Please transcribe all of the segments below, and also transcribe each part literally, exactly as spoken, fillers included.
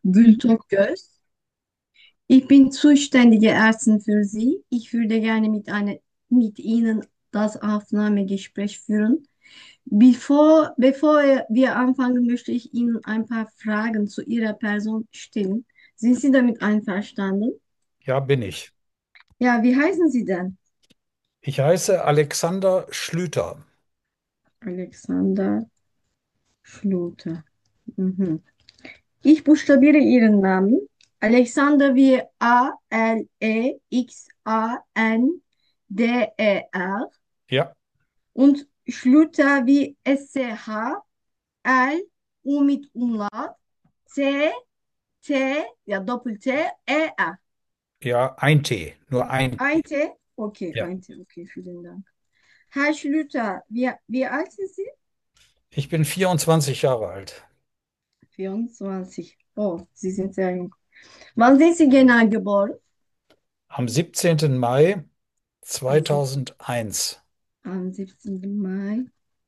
Gültokgöz. Ich bin zuständige Ärztin für Sie. Ich würde gerne mit, eine, mit Ihnen das Aufnahmegespräch führen. Bevor, bevor wir anfangen, möchte ich Ihnen ein paar Fragen zu Ihrer Person stellen. Sind Sie damit einverstanden? Ja, bin ich. Ja, wie heißen Sie denn? Ich heiße Alexander Schlüter. Alexander Schluter. Mhm. Ich buchstabiere Ihren Namen. Alexander wie A L E X A N D E R Ja, und Schluter wie S-C-H-L U mit Umlaut T, T, ja Doppel-T, E-R. ja, ein T, nur ein Ein T. T? Okay, Ja, ein T, okay, vielen Dank. Herr Schlüter, wie, wie alt sind Sie? ich bin vierundzwanzig Jahre alt. vierundzwanzig. Oh, Sie sind sehr jung. Wann sind Sie genau geboren? Am siebzehnten Mai Am, sieb- zweitausendeins. am siebzehnten Mai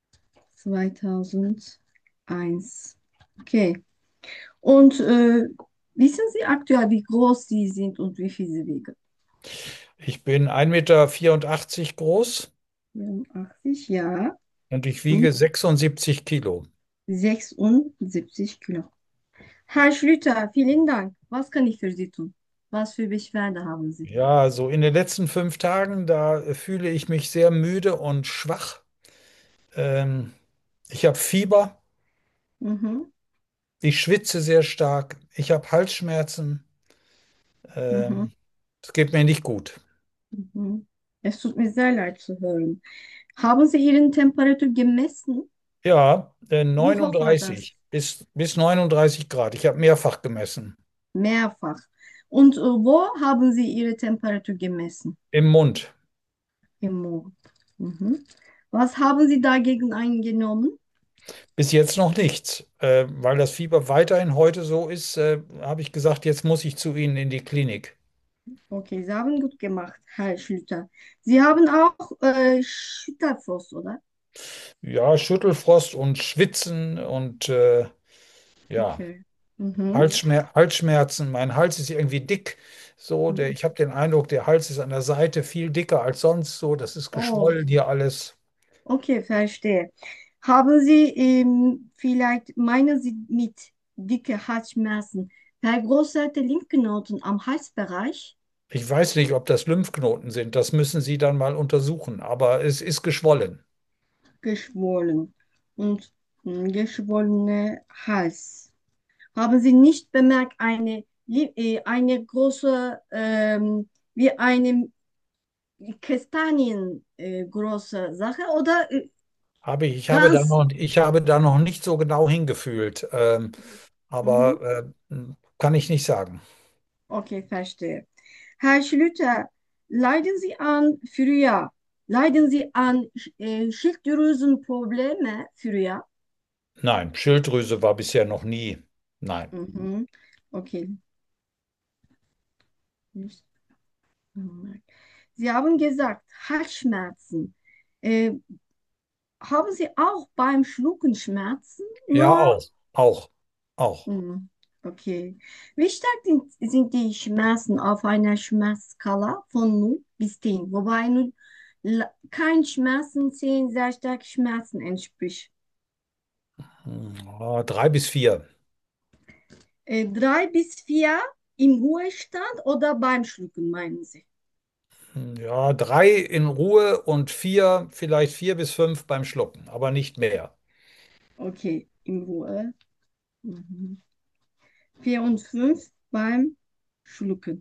zweitausendeins. Okay. Und äh, wissen Sie aktuell, wie groß Sie sind und wie viel Sie wiegen? Ich bin ein Meter vierundachtzig groß vierundachtzig, ja. und ich Und wiege sechsundsiebzig Kilo. sechsundsiebzig Kilo. Herr Schlüter, vielen Dank. Was kann ich für Sie tun? Was für Beschwerde haben Sie? Ja, so in den letzten fünf Tagen, da äh, fühle ich mich sehr müde und schwach. Ähm, Ich habe Fieber, Mhm, ich schwitze sehr stark, ich habe Halsschmerzen. mhm, Ähm, Es geht mir nicht gut. mhm. Es tut mir sehr leid zu hören. Haben Sie Ihren Temperatur gemessen? Ja, äh, Wie hoch war das? neununddreißig bis, bis neununddreißig Grad. Ich habe mehrfach gemessen. Mehrfach. Und äh, wo haben Sie Ihre Temperatur gemessen? Im Mund. Im Mond. Mhm. Was haben Sie dagegen eingenommen? Bis jetzt noch nichts. Äh, weil das Fieber weiterhin heute so ist, äh, habe ich gesagt, jetzt muss ich zu Ihnen in die Klinik. Okay, Sie haben gut gemacht, Herr Schlüter. Sie haben auch äh, Schütterfrost, oder? Ja, Schüttelfrost und Schwitzen und äh, ja, Okay. Mhm. Halsschmer Halsschmerzen. Mein Hals ist irgendwie dick. So, der, Mhm. ich habe den Eindruck, der Hals ist an der Seite viel dicker als sonst. So, das ist Oh, geschwollen hier alles. okay, verstehe. Haben Sie ähm, vielleicht, meinen Sie mit dicke Halsschmerzen, vergrößerte Lymphknoten am Halsbereich? Ich weiß nicht, ob das Lymphknoten sind. Das müssen Sie dann mal untersuchen. Aber es ist geschwollen. Geschwollen und mh, geschwollene Hals. Haben Sie nicht bemerkt, eine, Li- äh, eine große, ähm, wie eine Kastanien äh, große Sache oder äh, Habe ich, ich habe da ganz, noch, ich habe da noch nicht so genau hingefühlt. Ähm, mhm, aber äh, kann ich nicht sagen. okay, verstehe. Herr Schlüter, leiden Sie an früher, leiden Sie an äh, Schilddrüsenprobleme früher? Nein, Schilddrüse war bisher noch nie. Nein. Mhm, okay. Sie haben gesagt, Halsschmerzen. Äh, haben Sie auch beim Schlucken Schmerzen? Ja, Nur, auch. Auch. Auch. hm, okay. Wie stark sind, sind die Schmerzen auf einer Schmerzskala von null bis zehn? Wobei null la- kein Schmerzen, zehn sehr stark Schmerzen entspricht. Hm, ja, drei bis vier. Äh, drei bis vier im Ruhestand oder beim Schlucken, meinen Sie? Hm, ja, drei in Ruhe und vier, vielleicht vier bis fünf beim Schlucken, aber nicht mehr. Okay, im Ruhe. Mhm. Vier und fünf beim Schlucken.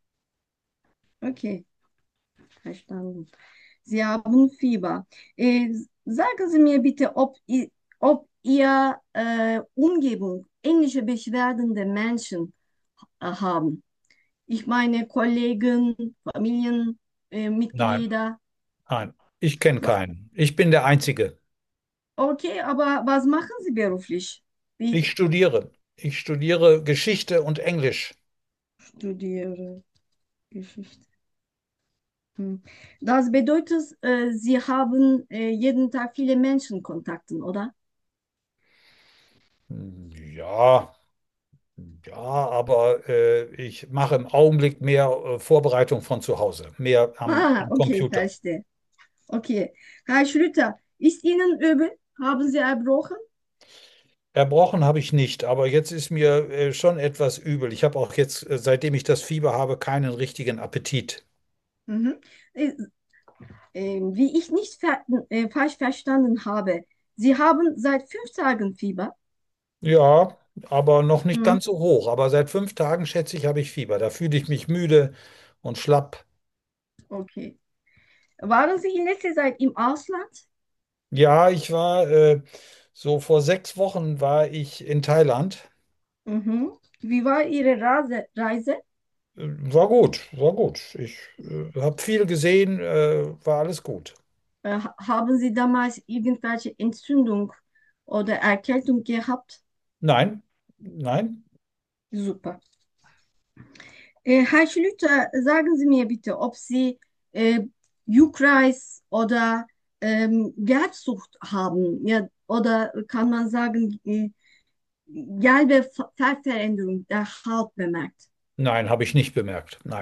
Okay, verstanden. Sie haben Fieber. Äh, sagen Sie mir bitte, ob, i- ob Ihr äh, Umgebung ähnliche Beschwerden der Menschen äh, haben. Ich meine Kollegen, Familienmitglieder. Äh, Nein, Mitglieder. nein. Ich kenne Wa- keinen. Ich bin der Einzige. Okay, aber was machen Sie beruflich? Wie Ich studiere. Ich studiere Geschichte und Englisch. studiere Geschichte? Hm. Das bedeutet, äh, Sie haben äh, jeden Tag viele Menschenkontakte, oder? Hm, ja, Ja, aber äh, ich mache im Augenblick mehr äh, Vorbereitung von zu Hause, mehr am, Ah, am okay, Computer. verstehe. Okay. Herr Schlüter, ist Ihnen übel? Haben Sie erbrochen? Erbrochen habe ich nicht, aber jetzt ist mir äh, schon etwas übel. Ich habe auch jetzt, äh, seitdem ich das Fieber habe, keinen richtigen Appetit. Mhm. Äh, äh, Wie ich nicht ver äh, falsch verstanden habe, Sie haben seit fünf Tagen Fieber. Ja, aber noch nicht Mhm. ganz so hoch. Aber seit fünf Tagen, schätze ich, habe ich Fieber. Da fühle ich mich müde und schlapp. Okay. Waren Sie in letzter Zeit im Ausland? Ja, ich war äh, so vor sechs Wochen war ich in Thailand. Mhm. Wie war Ihre Reise? Reise? Äh, War gut, war gut. Ich äh, habe viel gesehen, äh, war alles gut. Äh, ha- haben Sie damals irgendwelche Entzündung oder Erkältung gehabt? Nein, nein, Super. Äh, Herr Schlüter, sagen Sie mir bitte, ob Sie äh, Juckreis oder ähm, Gelbsucht haben, ja, oder kann man sagen, äh, gelbe F- Farbveränderung der Haut bemerkt. nein, habe ich nicht bemerkt. Nein.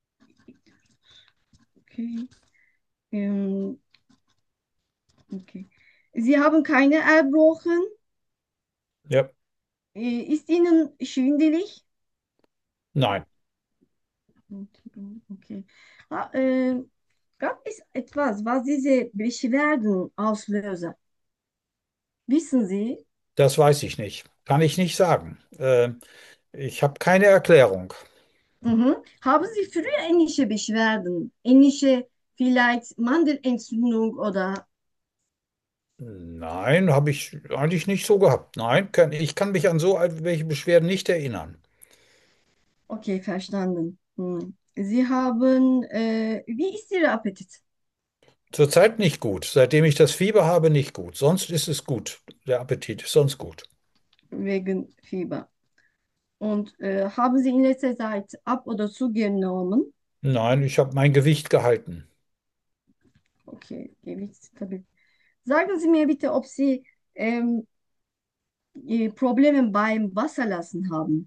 Okay. Ähm, okay. Sie haben keine Erbrochen. Ja, Äh, ist Ihnen schwindelig? nein. Okay. Ha, äh, gab es etwas, was diese Beschwerden auslöse? Wissen Sie? Das weiß ich nicht. Kann ich nicht sagen. Äh, ich habe keine Erklärung. Mhm. Haben Sie früher ähnliche Beschwerden? Ähnliche vielleicht Mandelentzündung oder? Nein, habe ich eigentlich nicht so gehabt. Nein, kann, ich kann mich an so welche Beschwerden nicht erinnern. Okay, verstanden. Hm. Sie haben, äh, wie ist Ihr Appetit Zurzeit nicht gut. Seitdem ich das Fieber habe, nicht gut. Sonst ist es gut. Der Appetit ist sonst gut. wegen Fieber? Und äh, haben Sie in letzter Zeit ab oder zugenommen? Nein, ich habe mein Gewicht gehalten. Okay, Gewichtsstabil. Sagen Sie mir bitte, ob Sie ähm, äh, Probleme beim Wasserlassen haben.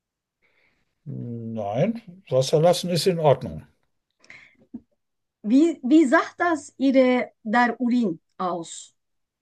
Nein, Wasser lassen ist in Ordnung. Wie, wie sagt das Ihre, der Urin aus?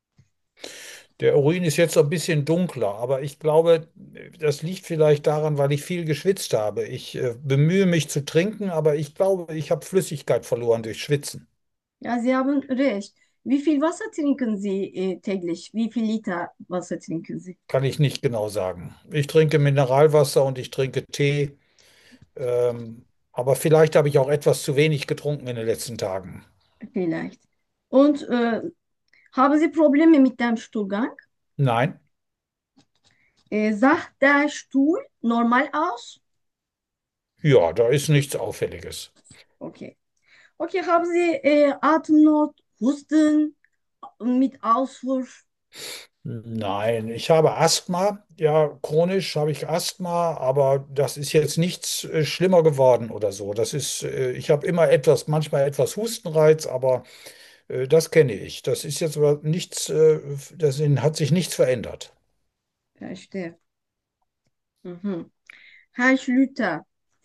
Der Urin ist jetzt so ein bisschen dunkler, aber ich glaube, das liegt vielleicht daran, weil ich viel geschwitzt habe. Ich äh, bemühe mich zu trinken, aber ich glaube, ich habe Flüssigkeit verloren durch Schwitzen. Ja, Sie haben recht. Wie viel Wasser trinken Sie äh, täglich? Wie viel Liter Wasser trinken Sie? Kann ich nicht genau sagen. Ich trinke Mineralwasser und ich trinke Tee, ähm, aber vielleicht habe ich auch etwas zu wenig getrunken in den letzten Tagen. Vielleicht. Und äh, haben Sie Probleme mit dem Stuhlgang? Nein, Äh, sah der Stuhl normal aus? ja, da ist nichts Auffälliges. Okay. Okay, haben Sie äh, Atemnot, Husten mit Auswurf? Nein, ich habe Asthma. Ja, chronisch habe ich Asthma, aber das ist jetzt nichts äh, schlimmer geworden oder so. Das ist, äh, ich habe immer etwas, manchmal etwas Hustenreiz, aber äh, das kenne ich. Das ist jetzt aber nichts, äh, das in, hat sich nichts verändert. Verstehe. Mhm. Herr Schlüter,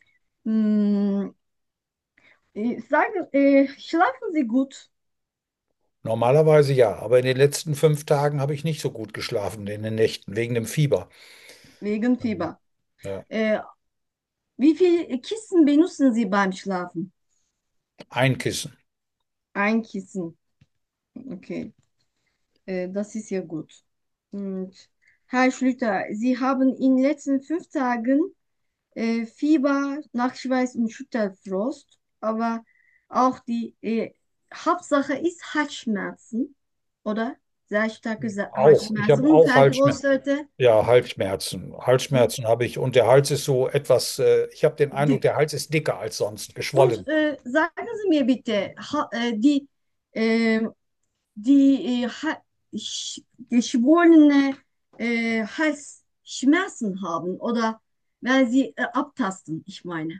mh, äh, sagen, äh, schlafen Sie gut Normalerweise ja, aber in den letzten fünf Tagen habe ich nicht so gut geschlafen in den Nächten wegen dem Fieber. wegen Ähm, Fieber? Ja, Äh, Wie viel Kissen benutzen Sie beim Schlafen? ein Kissen. Ein Kissen. Okay, äh, das ist ja gut. Und Herr Schlüter, Sie haben in den letzten fünf Tagen äh, Fieber, Nachtschweiß und Schüttelfrost, aber auch die äh, Hauptsache ist Halsschmerzen, oder? Sehr starke Sa- Auch, ich Halsschmerzen habe und auch kalte Halsschmerzen. Prostata. Ja, Halsschmerzen. Und, Halsschmerzen habe ich und der Hals ist so etwas, äh, ich habe den Eindruck, dick. der Hals ist dicker als sonst, Und geschwollen. äh, sagen Sie mir bitte, ha, äh, die, äh, die äh, ha, sch, geschwollene äh, Halsschmerzen haben oder wenn Sie äh, abtasten, ich meine.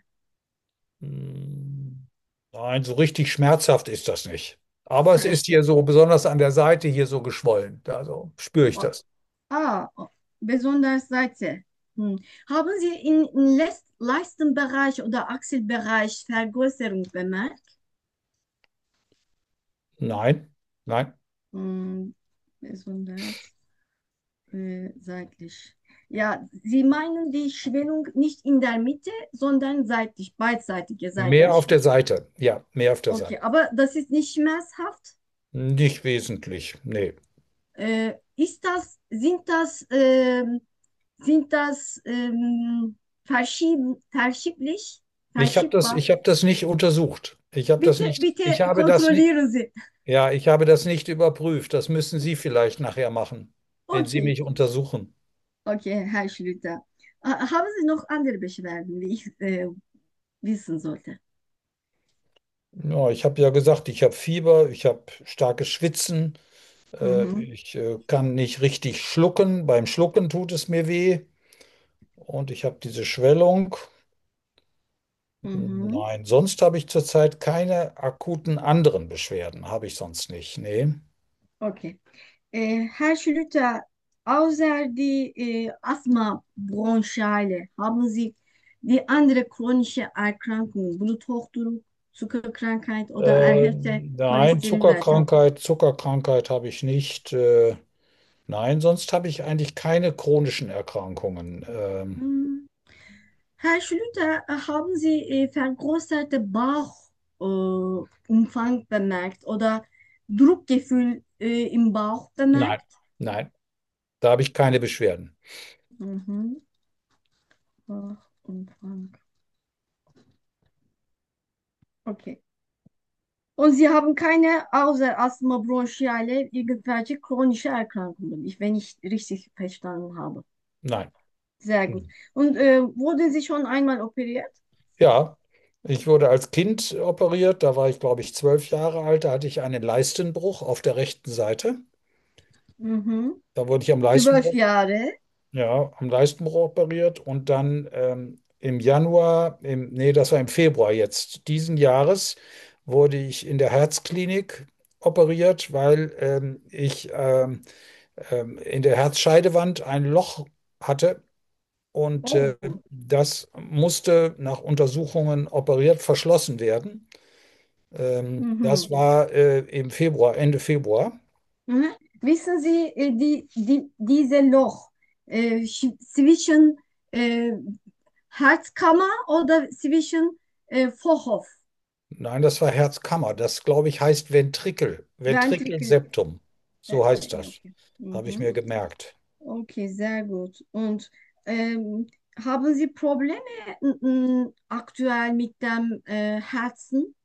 Hm, Nein, so richtig schmerzhaft ist das nicht. Aber es ist Verstehe. hier so, besonders an der Seite hier so geschwollen. Also spüre ich das. Ah, besonders Seite. Hm. Haben Sie in, im Leist- Leistenbereich oder Achselbereich Vergrößerung bemerkt? Nein, nein. Hm. Besonders äh, seitlich. Ja, Sie meinen die Schwellung nicht in der Mitte, sondern seitlich, beidseitige Mehr auf seitlich. der Seite. Ja, mehr auf der Okay, Seite. aber das ist nicht schmerzhaft. Nicht wesentlich. Nee. Äh, ist das, sind das, ähm, sind das ähm, verschieben, verschieblich, Ich habe das, verschiebbar? ich habe das nicht untersucht. Ich habe das Bitte, nicht, bitte ich habe das nicht, kontrollieren Sie. ja, ich habe das nicht überprüft. Das müssen Sie vielleicht nachher machen, wenn Sie Okay, mich untersuchen. okay, Herr Schlüter. Ha- Haben Sie noch andere Beschwerden, wie ich äh, wissen sollte? Ja, ich habe ja gesagt, ich habe Fieber, ich habe starkes Schwitzen, äh, Mhm, ich äh, kann nicht richtig schlucken. Beim Schlucken tut es mir weh und ich habe diese Schwellung. mhm, Nein, sonst habe ich zurzeit keine akuten anderen Beschwerden. Habe ich sonst nicht. Nee. okay. Äh, Herr Schlüter, außer die äh, Asthma, Bronchiale, haben Sie die andere chronische Erkrankungen, Bluthochdruck, Zuckerkrankheit oder Äh, erhöhte nein, Cholesterinwerte? Zuckerkrankheit, Zuckerkrankheit habe ich nicht. Äh, nein, sonst habe ich eigentlich keine chronischen Erkrankungen. Ähm, Hm. Herr Schlüter, äh, haben Sie äh, vergrößerte Bauchumfang äh, Umfang bemerkt oder Druckgefühl äh, im Bauch nein, bemerkt? nein, da habe ich keine Beschwerden. Mhm. Bauchumfang. Okay. Und Sie haben keine außer Asthma, Bronchiale, irgendwelche chronische Erkrankungen, ich, wenn ich richtig verstanden habe. Nein. Sehr gut. Hm. Und äh, wurden Sie schon einmal operiert? Ja, ich wurde als Kind operiert. Da war ich, glaube ich, zwölf Jahre alt. Da hatte ich einen Leistenbruch auf der rechten Seite. Mhm. Da wurde ich am Zwölf Leistenbruch Jahre. Ja, am Leistenbruch operiert und dann ähm, im Januar, im, nee, das war im Februar jetzt diesen Jahres, wurde ich in der Herzklinik operiert, weil ähm, ich ähm, ähm, in der Herzscheidewand ein Loch hatte und äh, Oh. das musste nach Untersuchungen operiert verschlossen werden. Ähm, das Mhm. war äh, im Februar, Ende Februar. Mhm. Wissen Sie, äh, die, die, diese Loch äh, sch- zwischen äh, Herzkammer oder zwischen äh, Vorhof, Nein, das war Herzkammer. Das, glaube ich, heißt Ventrikel, Ventrikel? Ventrikelseptum. Äh, So heißt äh, das. okay. Habe ich Mhm. mir gemerkt. Okay, sehr gut. Und ähm, haben Sie Probleme m, aktuell mit dem äh, Herzen?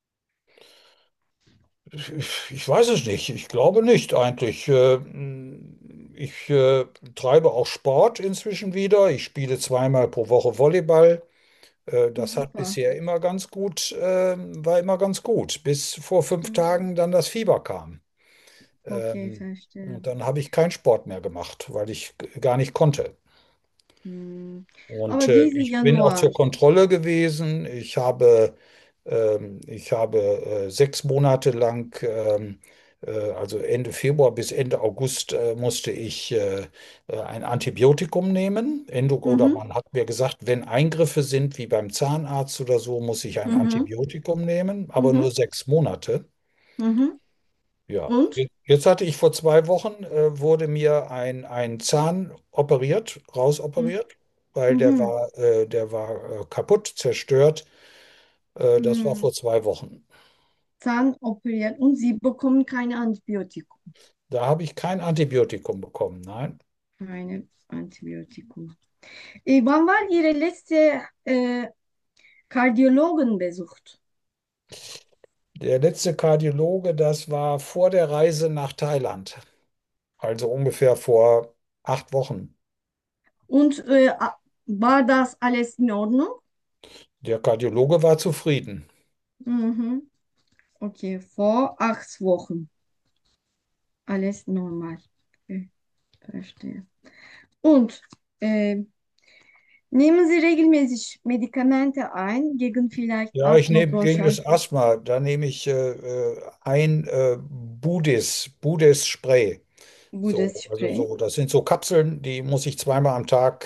Ich, ich weiß es nicht. Ich glaube nicht eigentlich. Äh, Ich äh, treibe auch Sport inzwischen wieder. Ich spiele zweimal pro Woche Volleyball. Äh, Das hat Super. bisher immer ganz gut, äh, war immer ganz gut, bis vor fünf Mhm. Tagen dann das Fieber kam. Okay, Ähm, verstehe. Und dann habe ich keinen Sport mehr gemacht, weil ich g- gar nicht konnte. Mhm. Und Aber äh, diesen ich bin auch Januar. zur Kontrolle gewesen. Ich habe, ähm, ich habe äh, sechs Monate lang, ähm, äh, also Ende Februar bis Ende August, äh, musste ich äh, äh, ein Antibiotikum nehmen. Endo, oder Mhm. man hat mir gesagt, wenn Eingriffe sind wie beim Zahnarzt oder so, muss ich ein Mhm. Antibiotikum nehmen, aber nur Mhm. sechs Monate. Mhm. Ja, Und? Jetzt jetzt hatte ich vor zwei Wochen, äh, wurde mir ein, ein Zahn operiert, Mhm. rausoperiert, weil der Mhm. war, äh, der war äh, kaputt, zerstört. Äh, das war Mhm. vor zwei Wochen. Zahn operiert und Sie bekommen keine Antibiotikum. Da habe ich kein Antibiotikum bekommen, nein. Keine Antibiotikum. Äh, wann war Ihre letzte äh, Kardiologenbesuch? Der letzte Kardiologe, das war vor der Reise nach Thailand, also ungefähr vor acht Wochen. Und äh, war das alles in Ordnung? Der Kardiologe war zufrieden. Mhm. Okay, vor acht Wochen. Alles normal. Okay, verstehe. Und äh, nehmen Sie regelmäßig Medikamente ein gegen vielleicht Ja, ich Asthma, nehme gegen Bronchial, das Asthma, da nehme ich äh, äh, ein äh, Budis, Budis Spray. gutes So, also Spray? so, das sind so Kapseln, die muss ich zweimal am Tag äh,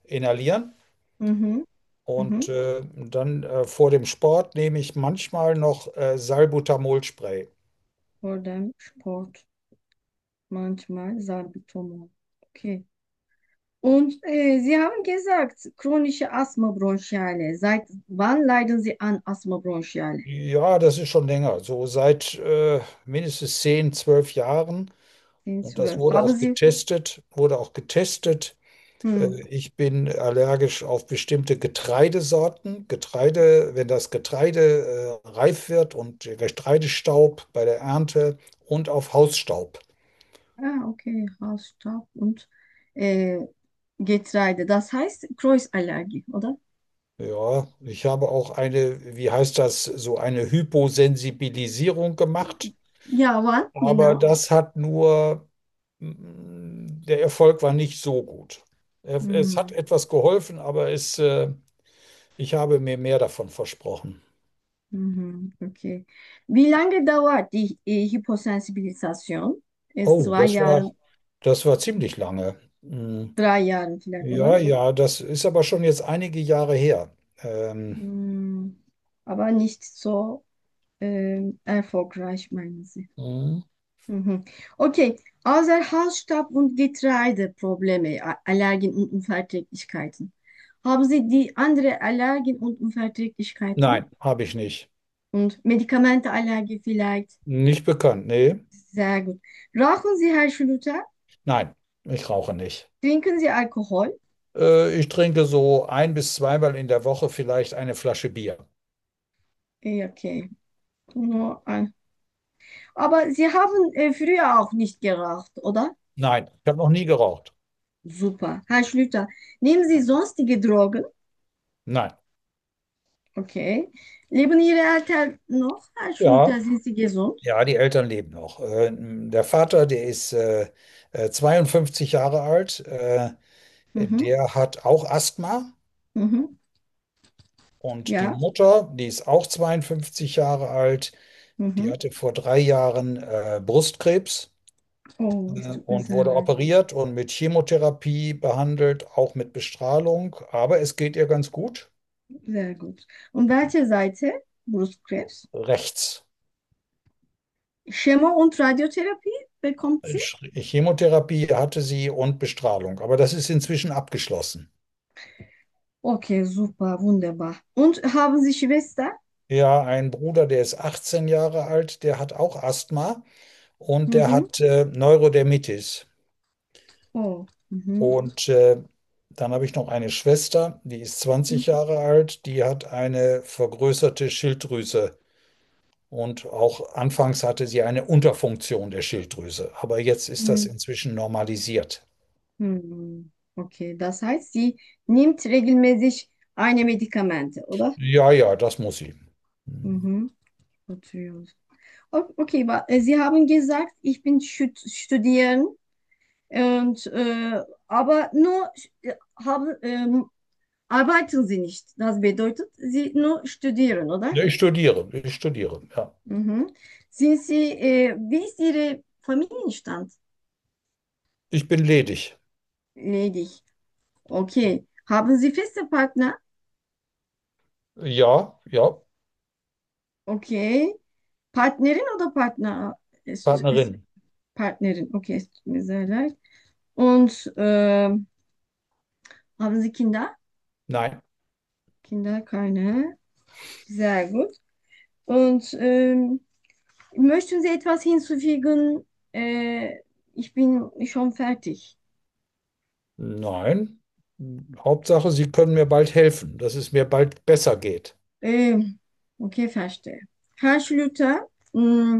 inhalieren. Mhm. Und Mhm. äh, dann äh, vor dem Sport nehme ich manchmal noch äh, Salbutamol-Spray. Vor dem Sport manchmal Salbutamol. Okay. Und äh, Sie haben gesagt, chronische Asthma-Bronchiale. Seit wann leiden Sie an Asthma-Bronchiale? Ja, das ist schon länger, so seit äh, mindestens zehn, zwölf Jahren. zehn, Und das zwölf. wurde Aber auch Sie, getestet, wurde auch getestet. Äh, hm, Ich bin allergisch auf bestimmte Getreidesorten. Getreide, wenn das Getreide äh, reif wird und der Getreidestaub bei der Ernte und auf Hausstaub. ah, okay, Hausstaub und äh, Getreide. Das heißt Kreuzallergie, oder? Ja, ich habe auch eine, wie heißt das, so eine Hyposensibilisierung gemacht. Ja, wann? Aber Genau. das hat nur, mm, der Erfolg war nicht so gut. Er- Es hat Hm, etwas geholfen, aber es, äh, ich habe mir mehr davon versprochen. mhm, okay. Wie lange dauert die äh, Hyposensibilisation? Ist Oh, zwei das war, Jahre, das war ziemlich lange. Mm, drei Jahre vielleicht, Ja, oder? ja, das ist aber schon jetzt einige Jahre her. Ähm, Hm, aber nicht so ähm, erfolgreich, meinen Sie. mm, Mhm. Okay, außer Halsstaub und Getreideprobleme, A- Allergien und Unverträglichkeiten. Haben Sie die andere Allergien und Unverträglichkeiten? nein, habe ich nicht. Und Medikamenteallergie vielleicht? Nicht bekannt, nee. Sehr gut. Rauchen Sie, Herr Schlüter? Nein, ich rauche nicht. Trinken Sie Alkohol? Äh, ich trinke so ein bis zweimal in der Woche vielleicht eine Flasche Bier. Eh, okay. Nur ein. Aber Sie haben äh, früher auch nicht geraucht, oder? Nein, ich habe noch nie geraucht. Super. Herr Schlüter, nehmen Sie sonstige Drogen? Nein. Okay. Leben Ihre Eltern noch? Herr Ja, Schlüter, sind Sie gesund? ja, die Eltern leben noch. Äh, der Vater, der ist äh, äh, zweiundfünfzig Jahre alt. Äh, Mhm. der hat auch Asthma. Mhm. Und die Ja. Mutter, die ist auch zweiundfünfzig Jahre alt. Die Mhm. hatte vor drei Jahren äh, Brustkrebs Oh, es äh, tut mir und sehr wurde leid. operiert und mit Chemotherapie behandelt, auch mit Bestrahlung. Aber es geht ihr ganz gut. Sehr gut. Und welche Seite? Brustkrebs. Rechts. Chemo- und Radiotherapie bekommt sie? Sch- Chemotherapie hatte sie und Bestrahlung. Aber das ist inzwischen abgeschlossen. Okay, super, wunderbar. Und haben Sie Schwester? Ja, ein Bruder, der ist achtzehn Jahre alt, der hat auch Asthma und der Mhm. hat äh, Neurodermitis. Oh, mhm. Und äh, dann habe ich noch eine Schwester, die ist zwanzig Mhm. Jahre alt, die hat eine vergrößerte Schilddrüse. Und auch anfangs hatte sie eine Unterfunktion der Schilddrüse. Aber jetzt ist das Mhm. inzwischen normalisiert. Mhm. Okay, das heißt, sie nimmt regelmäßig eine Medikamente, oder? Ja, ja, das muss sie. Mhm. Oturuyoruz. O- Okay, ba- äh, Sie haben gesagt, ich bin Stud studieren und äh, aber nur äh, haben, ähm, arbeiten Sie nicht. Das bedeutet, Sie nur studieren, oder? Ja, ich studiere, ich studiere, ja. Mhm. Sind Sie, äh, wie ist Ihre Familienstand? Ich bin ledig. Ledig. Okay. Haben Sie feste Partner? Ja, ja, Okay. Partnerin oder Partner? Es, es, Partnerin. Partnerin. Okay, es tut mir sehr leid. Und ähm, haben Sie Kinder? Nein, Kinder, keine. Sehr gut. Und ähm, möchten Sie etwas hinzufügen? Äh, ich bin schon fertig. nein. Hauptsache, Sie können mir bald helfen, dass es mir bald besser geht. Ähm, okay, verstehe. Herr Schlüter, mh,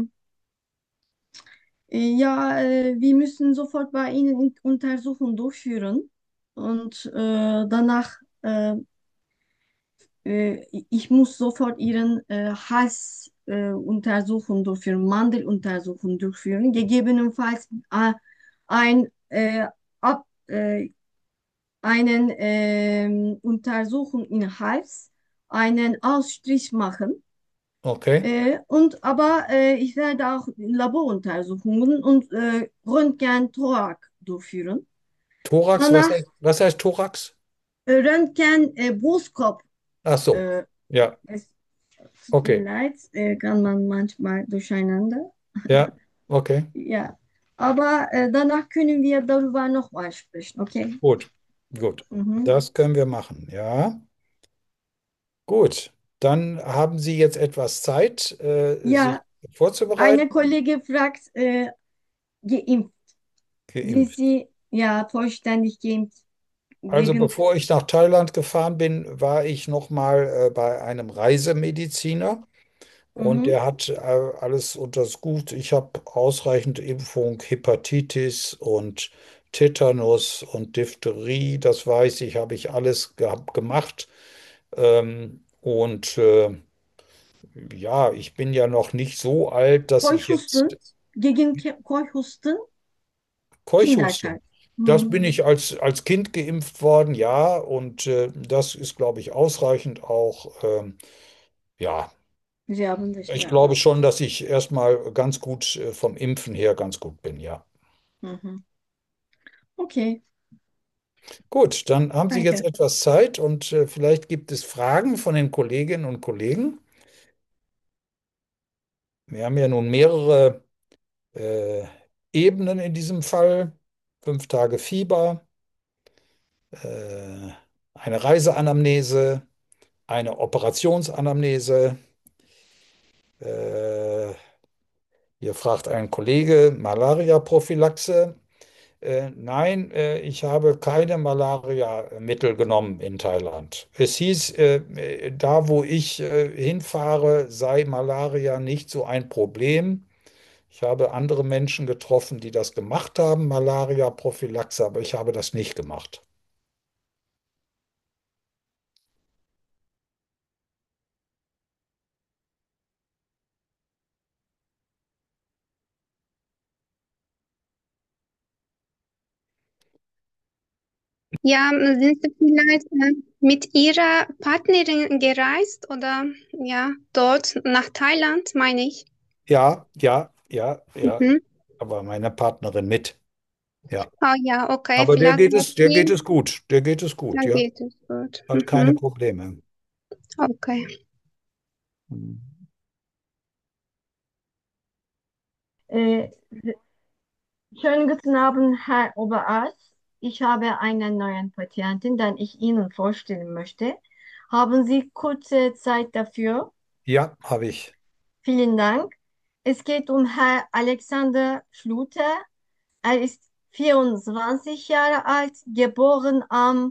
ja, äh, wir müssen sofort bei Ihnen in- Untersuchung durchführen. Und äh, danach, äh, äh, ich muss sofort Ihren äh, Hals äh, Untersuchung durchführen, Mandeluntersuchung durchführen. Gegebenenfalls äh, ein, äh, ab, äh, einen ähm, Untersuchung in Hals, einen Ausstrich machen. Okay. Äh, und aber äh, ich werde auch Laboruntersuchungen und äh, Röntgen, Thorax durchführen. Thorax, was Danach heißt, was heißt Thorax? Röntgen, äh, Brustkopf. Ach so, Äh, ja, es tut mir okay. leid, äh, kann man manchmal durcheinander. Ja, okay, Ja, aber äh, danach können wir darüber nochmal sprechen, okay? gut, gut. Mhm. Das können wir machen, ja. Gut, dann haben Sie jetzt etwas Zeit, äh, sich Ja, eine vorzubereiten. Kollege fragt, äh, geimpft. Sind Geimpft. Sie ja vollständig geimpft? Also Wegen, bevor ich nach Thailand gefahren bin, war ich noch mal äh, bei einem Reisemediziner und mhm. der hat äh, alles untersucht. Ich habe ausreichend Impfung, Hepatitis und Tetanus und Diphtherie, das weiß ich, habe ich alles gehabt, gemacht. Ähm, und äh, ja, ich bin ja noch nicht so alt, dass ich Keuchhusten, jetzt gegen Ke- Keuchhusten, Keuchhusten. Kinderzeit. Das Mhm. bin ich als, als Kind geimpft worden, ja, und äh, das ist, glaube ich, ausreichend auch. Ähm, ja, Sie haben das, ich ja. glaube schon, dass ich erstmal ganz gut äh, vom Impfen her ganz gut bin, ja. Mhm. Okay, Gut, dann haben Sie jetzt danke. etwas Zeit und äh, vielleicht gibt es Fragen von den Kolleginnen und Kollegen. Wir haben ja nun mehrere äh, Ebenen in diesem Fall. Fünf Tage Fieber, äh, eine Reiseanamnese, eine Operationsanamnese. Äh, hier fragt ein Kollege, Malaria-Prophylaxe. Äh, nein, äh, ich habe keine Malaria-Mittel genommen in Thailand. Es hieß, äh, äh, da wo ich äh, hinfahre, sei Malaria nicht so ein Problem. Ich habe andere Menschen getroffen, die das gemacht haben, Malaria-Prophylaxe, aber ich habe das nicht gemacht. Ja, sind Sie vielleicht äh, mit Ihrer Partnerin gereist oder ja, dort nach Thailand, meine ich? Ja, ja, ja, ja, Mhm. aber meine Partnerin mit. Ja. Ah ja, okay, Aber der vielleicht geht hat es, der geht sie, es gut. Der geht es gut, dann ja. geht es gut. Hat keine Mhm. Probleme. Okay. Hm. Äh, Schönen guten Abend, Herr Oberarzt. Ich habe einen neuen Patienten, den ich Ihnen vorstellen möchte. Haben Sie kurze Zeit dafür? Ja, habe ich. Vielen Dank. Es geht um Herr Alexander Schluter. Er ist vierundzwanzig Jahre alt, geboren am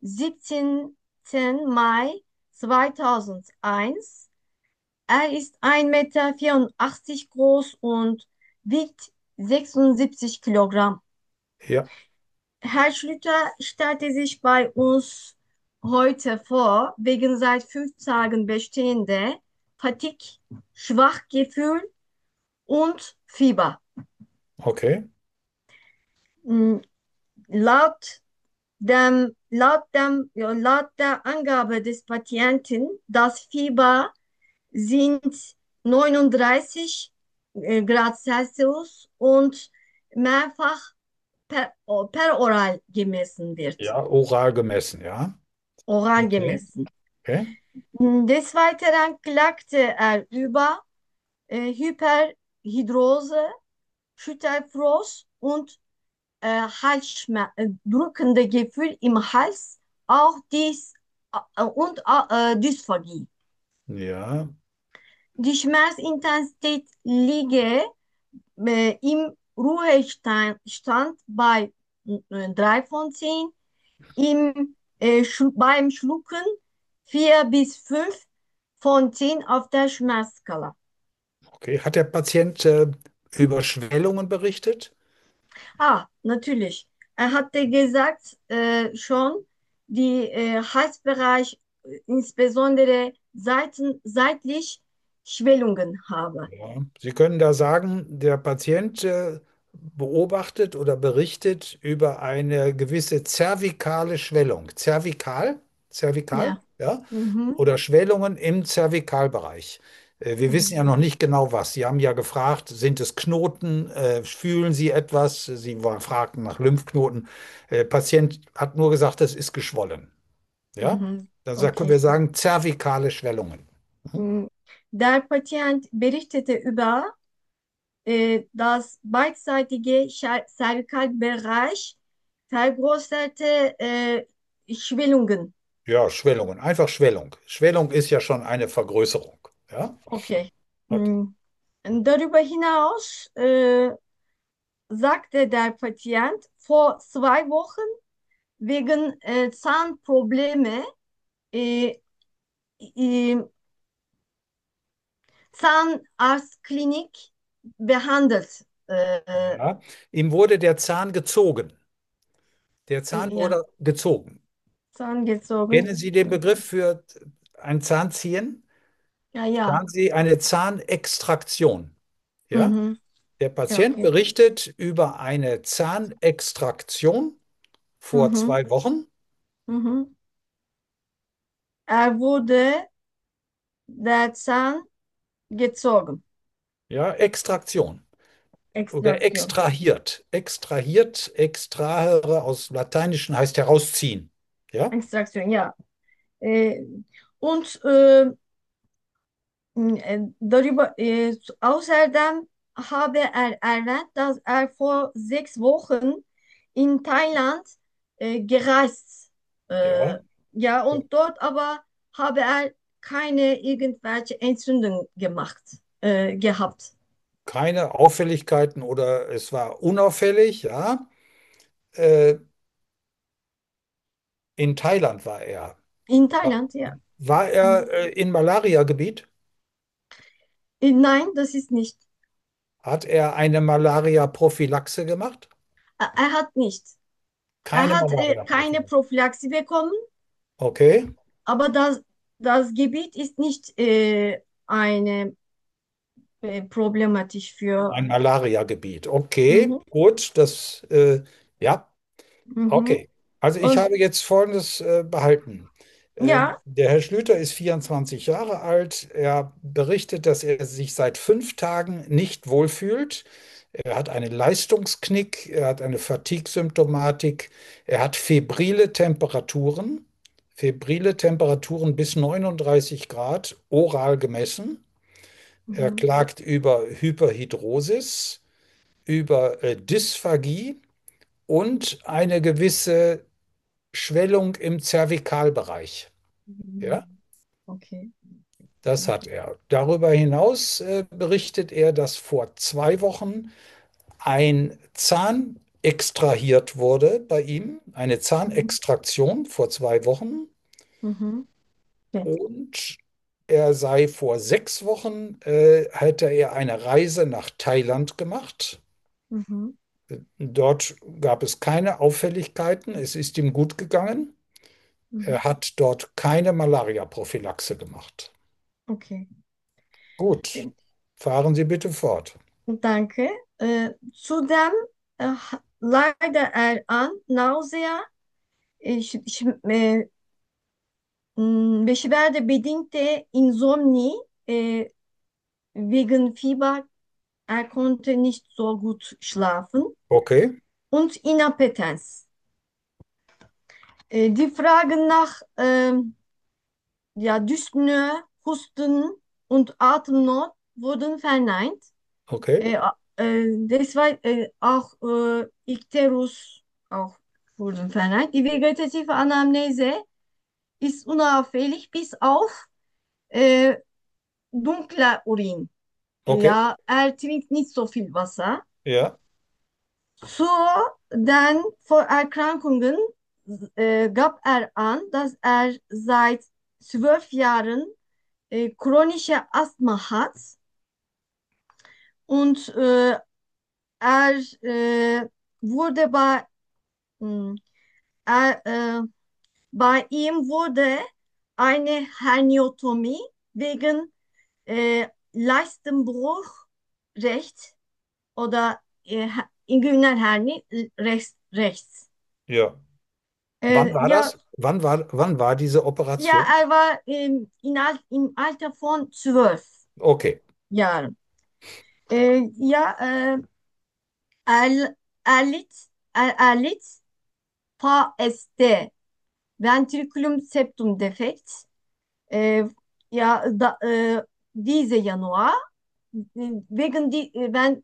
siebzehnten Mai zweitausendeins. Er ist ein Meter vierundachtzig groß und wiegt sechsundsiebzig Kilogramm. Ja, Herr Schlüter stellte sich bei uns heute vor, wegen seit fünf Tagen bestehender Fatigue, Schwachgefühl und Fieber. okay. Mm, Laut dem, laut dem, ja, laut der Angabe des Patienten, das Fieber sind neununddreißig äh, Grad Celsius und mehrfach per, peroral gemessen wird. Ja, oral gemessen, ja. Oral Okay. gemessen. Okay. Des Weiteren klagte er über äh, Hyperhidrose, Schüttelfrost und äh, Halsschmerz, äh, drückende Gefühl im Hals, auch dies äh, und äh, Dysphagie. Ja, Die Schmerzintensität liege äh, im Ruhestand Stand bei äh, drei von zehn, im, äh, Schlu beim Schlucken vier bis fünf von zehn auf der Schmerzskala. okay. Hat der Patient äh, über Schwellungen berichtet? Ah, natürlich. Er hatte gesagt äh, schon, die äh, Halsbereich, äh, insbesondere seiten, seitlich Schwellungen habe. Ja. Sie können da sagen, der Patient äh, beobachtet oder berichtet über eine gewisse zervikale Schwellung. Zervikal? Zervikal? Ja. Ja? Mhm. Oder Schwellungen im Zervikalbereich. Äh, wir wissen ja Mhm. noch nicht genau was. Sie haben ja gefragt, sind es Knoten? Äh, fühlen Sie etwas? Sie war, fragten nach Lymphknoten. Äh, Patient hat nur gesagt, es ist geschwollen. Ja? Mhm. Dann sa- können Okay. wir sagen zervikale Schwellungen. Mhm. Mm, Der Patient berichtete über, äh, das beidseitige Scher- Zervikalbereich vergrößerte äh, Schwellungen. Ja, Schwellungen, einfach Schwellung. Schwellung ist ja schon eine Vergrößerung. Ja? Okay. Okay. Mm, Darüber hinaus äh, sagte der Patient vor zwei Wochen wegen äh, Zahnprobleme äh, äh, Zahnarztklinik behandelt. Äh, Ja. Ihm wurde der Zahn gezogen. Der Zahn ja, wurde gezogen. Zahn gezogen. Kennen Sie den Begriff für ein Zahnziehen? Ja, ja. Sagen Sie eine Zahnextraktion. Ja? Mhm. Der Ja, Patient okay. berichtet über eine Zahnextraktion vor Mhm. zwei Wochen. Mhm. Er wurde der Zahn gezogen. Ja, Extraktion oder Extraktion. extrahiert. Extrahiert, extrahere aus Lateinischen heißt herausziehen. Ja, Extraktion, ja. Äh, und äh, äh, darüber, äh, außerdem habe er erwähnt, dass er vor sechs Wochen in Thailand äh, gereist. Äh, ja. ja, und dort aber habe er keine irgendwelche Entzündung gemacht, äh, gehabt. Keine Auffälligkeiten oder es war unauffällig. Ja, äh, in Thailand war er. In Thailand, ja. War er Mhm. äh, in Malariagebiet? Äh, Nein, das ist nicht. Hat er eine Malaria-Prophylaxe gemacht? Er, er hat nicht. Er Keine hat äh, keine Malaria-Prophylaxe. Prophylaxe bekommen, Okay, aber das, das Gebiet ist nicht äh, eine äh, problematisch für. ein Malaria-Gebiet. Okay, Mhm, gut, das, äh, ja, mhm. okay. Also ich Und habe jetzt Folgendes äh, behalten. Äh, ja, der Herr Schlüter ist vierundzwanzig Jahre alt. Er berichtet, dass er sich seit fünf Tagen nicht wohlfühlt. Er hat einen Leistungsknick, er hat eine Fatigue-Symptomatik, er hat febrile Temperaturen, febrile Temperaturen bis neununddreißig Grad, oral gemessen. Er mhm, klagt über Hyperhidrosis, über äh, Dysphagie und eine gewisse Schwellung im Zervikalbereich. Ja, mhm, okay. das hat er. Darüber hinaus äh, berichtet er, dass vor zwei Wochen ein Zahn extrahiert wurde bei ihm, eine Mhm, Zahnextraktion vor zwei Wochen. mhm, okay. Und er sei vor sechs Wochen, äh, hätte er eine Reise nach Thailand gemacht. Mhm, Dort gab es keine Auffälligkeiten. Es ist ihm gut gegangen. mhm, Er hat dort keine Malaria-Prophylaxe gemacht. okay. Gut, Äh, fahren Sie bitte fort. Danke. Äh, zudem äh, leider er an Nausea, ich, ich, äh, mh, beschwerdebedingte Insomnie äh, wegen Fieber. Er konnte nicht so gut schlafen Okay, und Inappetenz. Äh, die Fragen nach ähm, ja, Dyspnoe, Husten und Atemnot wurden verneint. okay, Äh, äh, des Wei- äh, auch äh, Ikterus auch wurden verneint. Die vegetative Anamnese ist unauffällig bis auf äh, dunkler Urin. okay, Ja, er trinkt nicht so viel Wasser. ja, So, dann vor Erkrankungen äh, gab er an, dass er seit zwölf Jahren äh, chronische Asthma hat und äh, er äh, wurde bei, mh, er, äh, bei ihm wurde eine Herniotomie wegen äh, Leistenbruch rechts oder äh, inguinal Hernie rechts, rechts. ja. Wann Äh, war ja, das? Wann war, wann war diese ja, Operation? er war im, in, Al- im Alter von zwölf Okay, Jahren. Äh, ja, äh, er, er litt, er, er litt P S D. Ventriculum septum defekt. Äh, ja, da, äh, diese Januar, äh, wegen die, äh, wenn,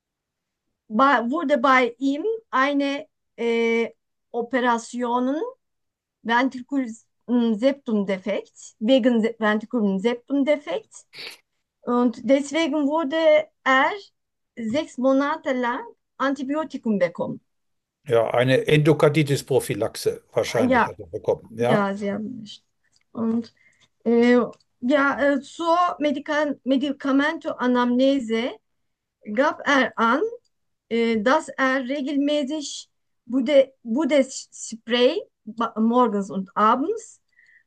bei, wurde bei ihm eine äh, Operationen Ventriculum septum defekt, wegen Se- Ventriculum septum defekt. Und deswegen wurde er sechs Monate lang Antibiotikum bekommen. Ja, eine Endokarditis-Prophylaxe wahrscheinlich Ja, hat er bekommen. Ja, ja, Sie haben recht. Und äh, ja, äh, zur Medika Medikamentenanamnese gab er an, äh, dass er regelmäßig Bude, Bude-Spray ba- morgens und abends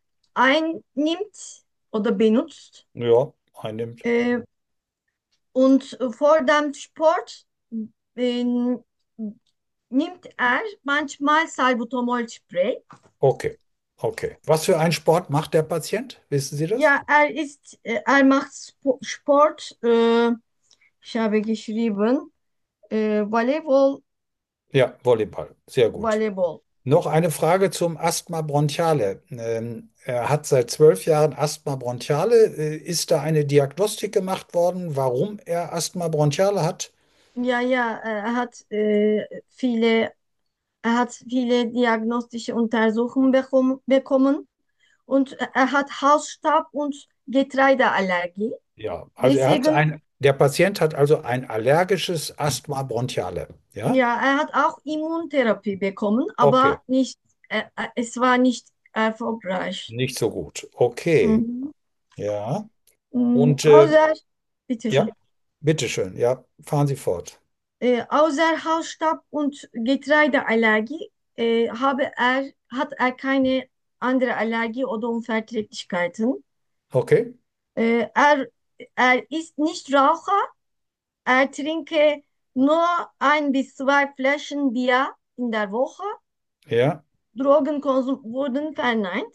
einnimmt oder benutzt. ja, einnimmt. Äh, und vor dem Sport äh, nimmt er manchmal Salbutamol-Spray. Okay, okay. Was für einen Sport macht der Patient? Wissen Sie das? Ja, er ist, äh, er macht Spo- Sport. Äh, ich habe geschrieben, äh, Volleyball, Ja, Volleyball. Sehr gut. Volleyball. Noch eine Frage zum Asthma bronchiale. Ähm, er hat seit zwölf Jahren Asthma bronchiale. Äh, ist da eine Diagnostik gemacht worden, warum er Asthma bronchiale hat? Ja, ja, er hat äh, viele, er hat viele diagnostische Untersuchungen bekommen, bekommen und er hat Halsstab und Getreideallergie. Ja, also er hat Deswegen, ein, der Patient hat also ein allergisches Asthma bronchiale. Ja, ja, er hat auch Immuntherapie bekommen, okay, aber nicht, äh, äh, es war nicht erfolgreich. nicht so gut. Okay, Mhm. ja. Mhm. Und äh, Außer, ja, bitteschön. bitteschön, ja, fahren Sie fort. Äh, außer Hausstaub und Getreideallergie äh, habe er, hat er keine andere Allergie oder Unverträglichkeiten. Okay, Äh, er, er ist nicht Raucher, er trinke nur ein bis zwei Flaschen Bier in der Woche. ja. Drogenkonsum wurden verneint.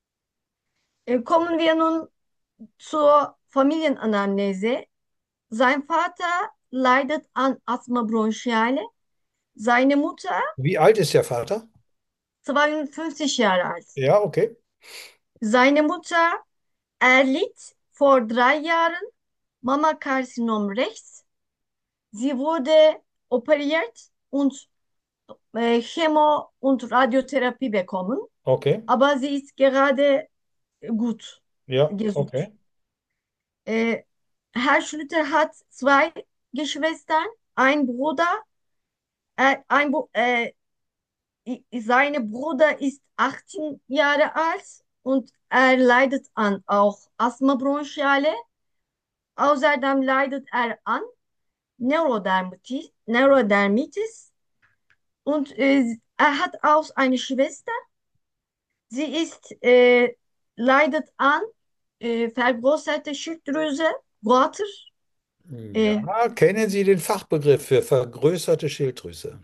Äh, kommen wir nun zur Familienanamnese. Sein Vater leidet an Asthma bronchiale. Seine Mutter Wie alt ist der Vater? zweiundfünfzig Jahre alt. Ja, okay, Seine Mutter erlitt vor drei Jahren Mammakarzinom rechts. Sie wurde operiert und äh, Chemo- und Radiotherapie bekommen, okay, aber sie ist gerade gut, ja, gesund. okay. Äh, Herr Schlüter hat zwei Geschwistern, ein Bruder, äh, ein, Bu- äh, i- seine Bruder ist achtzehn Jahre alt und er leidet an auch Asthma bronchiale. Außerdem leidet er an Neurodermitis, Neurodermitis und äh, er hat auch eine Schwester. Sie ist, äh, leidet an äh, vergrößerte Schilddrüse, Goiter, äh, Ja, kennen Sie den Fachbegriff für vergrößerte Schilddrüse?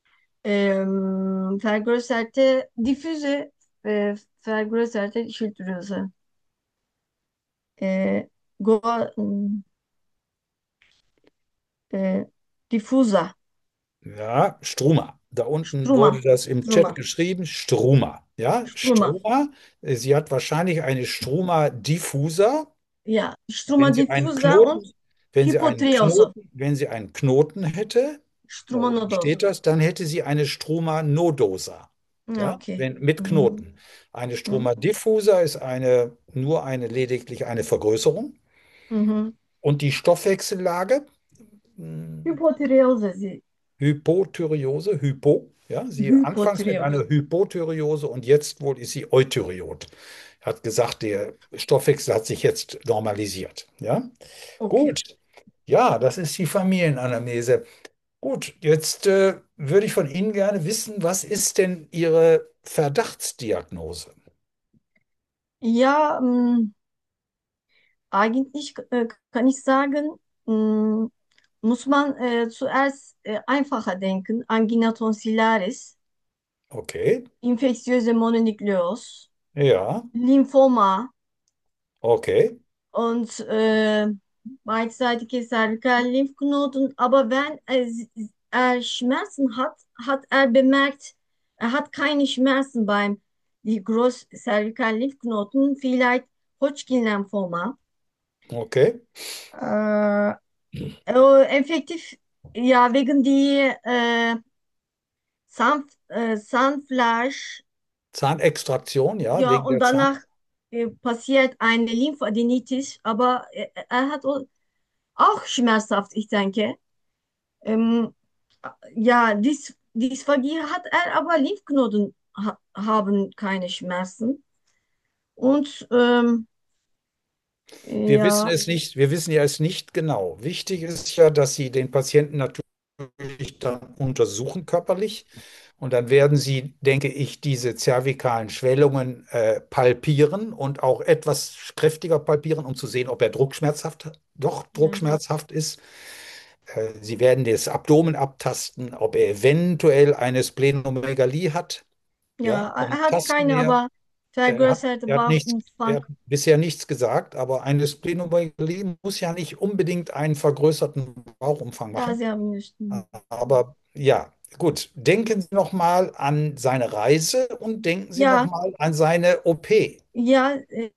ähm, vergrößerte, diffuse äh, vergrößerte Schilddrüse. Äh, Go, äh, diffuser, Ja, Struma. Da unten wurde Struma, das im Chat Struma, geschrieben, Struma. Ja, Struma. Struma. Äh, Sie hat wahrscheinlich eine Struma diffusa. Ja, Struma Wenn sie einen diffusa Knoten, und wenn sie einen Hypotriose, Knoten, wenn sie einen Knoten hätte, da Struma unten nodosa. steht das, dann hätte sie eine Struma nodosa. Ja, Ja, okay. wenn, mit Mhm. Knoten. Eine Mhm. Struma diffusa ist eine, nur eine, lediglich eine Vergrößerung. Mhm. Und die Stoffwechsellage, hm, Hypotriose, sie. Hypothyreose, Hypo, ja, sie anfangs mit Hypotriose. einer Hypothyreose und jetzt wohl ist sie Euthyreot. Hat gesagt, der Stoffwechsel hat sich jetzt normalisiert. Ja, Okay. gut. Ja, das ist die Familienanamnese. Gut, jetzt äh, würde ich von Ihnen gerne wissen, was ist denn Ihre Verdachtsdiagnose? Ja, mh, eigentlich äh, kann ich sagen, mh, muss man äh, zuerst äh, einfacher denken. Angina tonsillaris, Okay, infektiöse Mononukleose, ja, Lymphoma okay, und äh, beidseitige Cervical-Lymphknoten. Aber wenn er, er Schmerzen hat, hat er bemerkt, er hat keine Schmerzen beim die Großzervikal Lymphknoten, vielleicht Hodgkin-Lymphoma. Okay. Äh, äh, effektiv, ja, wegen die äh, Zahnf äh, Zahnfleisch, Zahnextraktion, ja, ja, wegen und der Zahn. danach äh, passiert eine Lymphadenitis, aber er, er hat o- auch schmerzhaft, ich denke. Ähm, ja, dies, Dysphagie hat er, aber Lymphknoten ha haben keine Schmerzen. Und ähm, Wir wissen ja, es nicht, wir wissen ja es nicht genau. Wichtig ist ja, dass Sie den Patienten natürlich dann untersuchen körperlich. Und dann werden Sie, denke ich, diese zervikalen Schwellungen äh, palpieren und auch etwas kräftiger palpieren, um zu sehen, ob er druckschmerzhaft, doch ja, druckschmerzhaft ist. Äh, Sie werden das Abdomen abtasten, ob er eventuell eine Splenomegalie hat. Ja, ja, er dann hat tasten keine, wir. aber Er hat, vergrößerte er hat nichts, er Bauchumfang. hat bisher nichts gesagt, aber eine Splenomegalie muss ja nicht unbedingt einen vergrößerten Bauchumfang Ja, machen. Sie haben recht. Mhm. Aber ja, gut. Denken Sie noch mal an seine Reise und denken Sie noch Ja, mal an seine O P. ja, äh,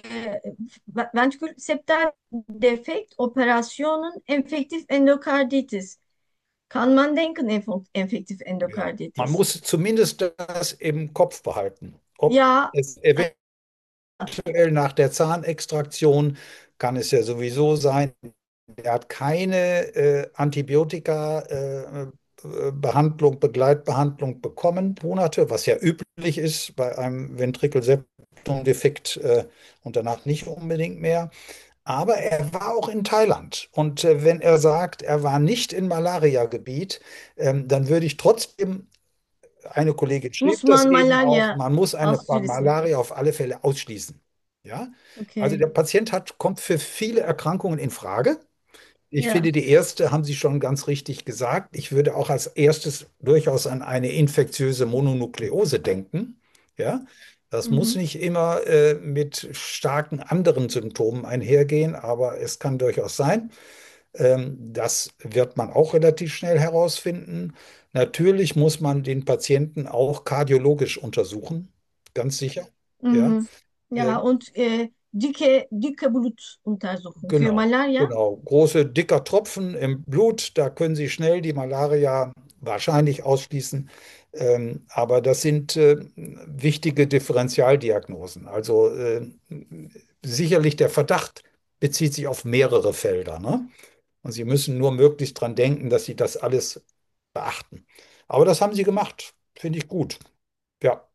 Ventrikülseptal Defekt, Operationen, enfektiv Endokarditis. Kann man denken, Enf- enfektiv Ja, man Endokarditis. muss zumindest das im Kopf behalten. Ob Ja, es eventuell nach der Zahnextraktion kann es ja sowieso sein, er hat keine äh, Antibiotika, äh, äh, Behandlung, Begleitbehandlung bekommen, Monate, was ja üblich ist bei einem Ventrikelseptumdefekt äh, und danach nicht unbedingt mehr. Aber er war auch in Thailand. Und äh, wenn er sagt, er war nicht in Malaria-Gebiet, ähm, dann würde ich trotzdem, eine Kollegin muss schrieb das man eben auch, Malaria man muss eine ausschließen. Malaria auf alle Fälle ausschließen. Ja? Also Okay, der Patient hat, kommt für viele Erkrankungen in Frage. Ich ja. finde, die erste haben Sie schon ganz richtig gesagt. Ich würde auch als erstes durchaus an eine infektiöse Mononukleose denken. Ja, das muss Mhm. nicht immer äh, mit starken anderen Symptomen einhergehen, aber es kann durchaus sein. Ähm, das wird man auch relativ schnell herausfinden. Natürlich muss man den Patienten auch kardiologisch untersuchen, ganz sicher. Ja, Mhm. Ja, äh, und äh, dicke, dicke Blutuntersuchung für Genau, Malaria. genau. Große, dicker Tropfen im Blut, da können Sie schnell die Malaria wahrscheinlich ausschließen. Ähm, aber das sind äh, wichtige Differentialdiagnosen. Also äh, sicherlich der Verdacht bezieht sich auf mehrere Felder, ne? Und Sie müssen nur möglichst dran denken, dass Sie das alles beachten. Aber das haben Sie gemacht. Finde ich gut. Ja.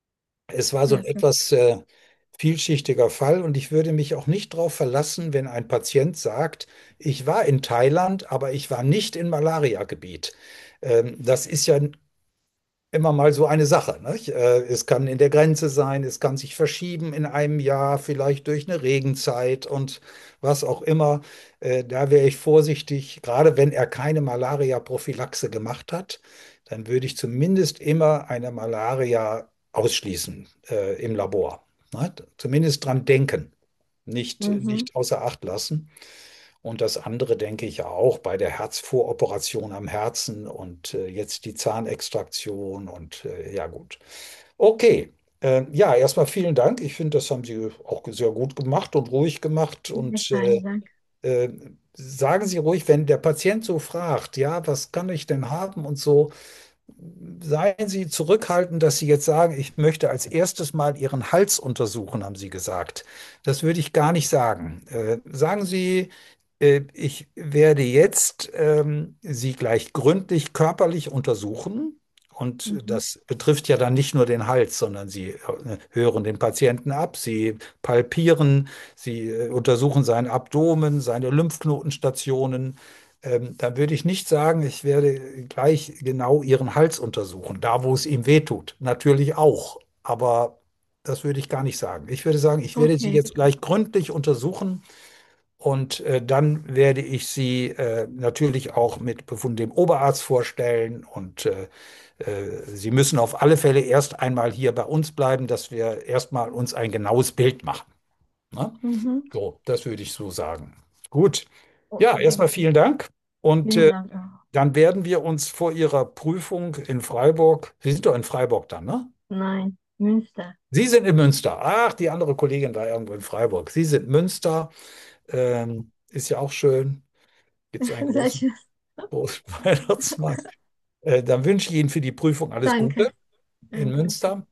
Es war so ein Klasse. etwas äh, vielschichtiger Fall und ich würde mich auch nicht darauf verlassen, wenn ein Patient sagt, ich war in Thailand, aber ich war nicht im Malaria-Gebiet. Ähm, das ist ja immer mal so eine Sache, nicht? Äh, es kann in der Grenze sein, es kann sich verschieben in einem Jahr, vielleicht durch eine Regenzeit und was auch immer. Äh, da wäre ich vorsichtig, gerade wenn er keine Malaria-Prophylaxe gemacht hat, dann würde ich zumindest immer eine Malaria ausschließen, äh, im Labor. Ne? Zumindest dran denken, nicht, Mhm. nicht außer Acht lassen. Und das andere denke ich auch bei der Herzvoroperation am Herzen und äh, jetzt die Zahnextraktion und äh, ja gut. Okay, äh, ja, erstmal vielen Dank. Ich finde, das haben Sie auch sehr gut gemacht und ruhig gemacht. Und äh, Vielen Dank. äh, sagen Sie ruhig, wenn der Patient so fragt, ja, was kann ich denn haben und so, seien Sie zurückhaltend, dass Sie jetzt sagen, ich möchte als erstes mal Ihren Hals untersuchen, haben Sie gesagt. Das würde ich gar nicht sagen. Äh, sagen Sie, äh, ich werde jetzt ähm, Sie gleich gründlich körperlich untersuchen. Und Mhm. das betrifft ja dann nicht nur den Hals, sondern Sie äh, hören den Patienten ab, Sie palpieren, Sie äh, untersuchen sein Abdomen, seine Lymphknotenstationen. Ähm, da würde ich nicht sagen, ich werde gleich genau Ihren Hals untersuchen, da wo es ihm wehtut. Natürlich auch, aber das würde ich gar nicht sagen. Ich würde sagen, ich werde Sie Okay. jetzt gleich gründlich untersuchen und äh, dann werde ich Sie äh, natürlich auch mit Befund dem Oberarzt vorstellen und äh, äh, Sie müssen auf alle Fälle erst einmal hier bei uns bleiben, dass wir erstmal uns ein genaues Bild machen. Ne? Mhm. So, das würde ich so sagen. Gut. Ja, Okay. erstmal vielen Dank. Und Vielen äh, Dank auch. dann werden wir uns vor Ihrer Prüfung in Freiburg, Sie sind doch in Freiburg dann, ne? Nein. Münster. Sie sind in Münster. Ach, die andere Kollegin war irgendwo in Freiburg. Sie sind Münster. Ähm, ist ja auch schön. Gibt es einen Sehr großen, schön. großen Weihnachtsmarkt. Äh, dann wünsche ich Ihnen für die Prüfung alles Danke. Gute in Danke. Münster.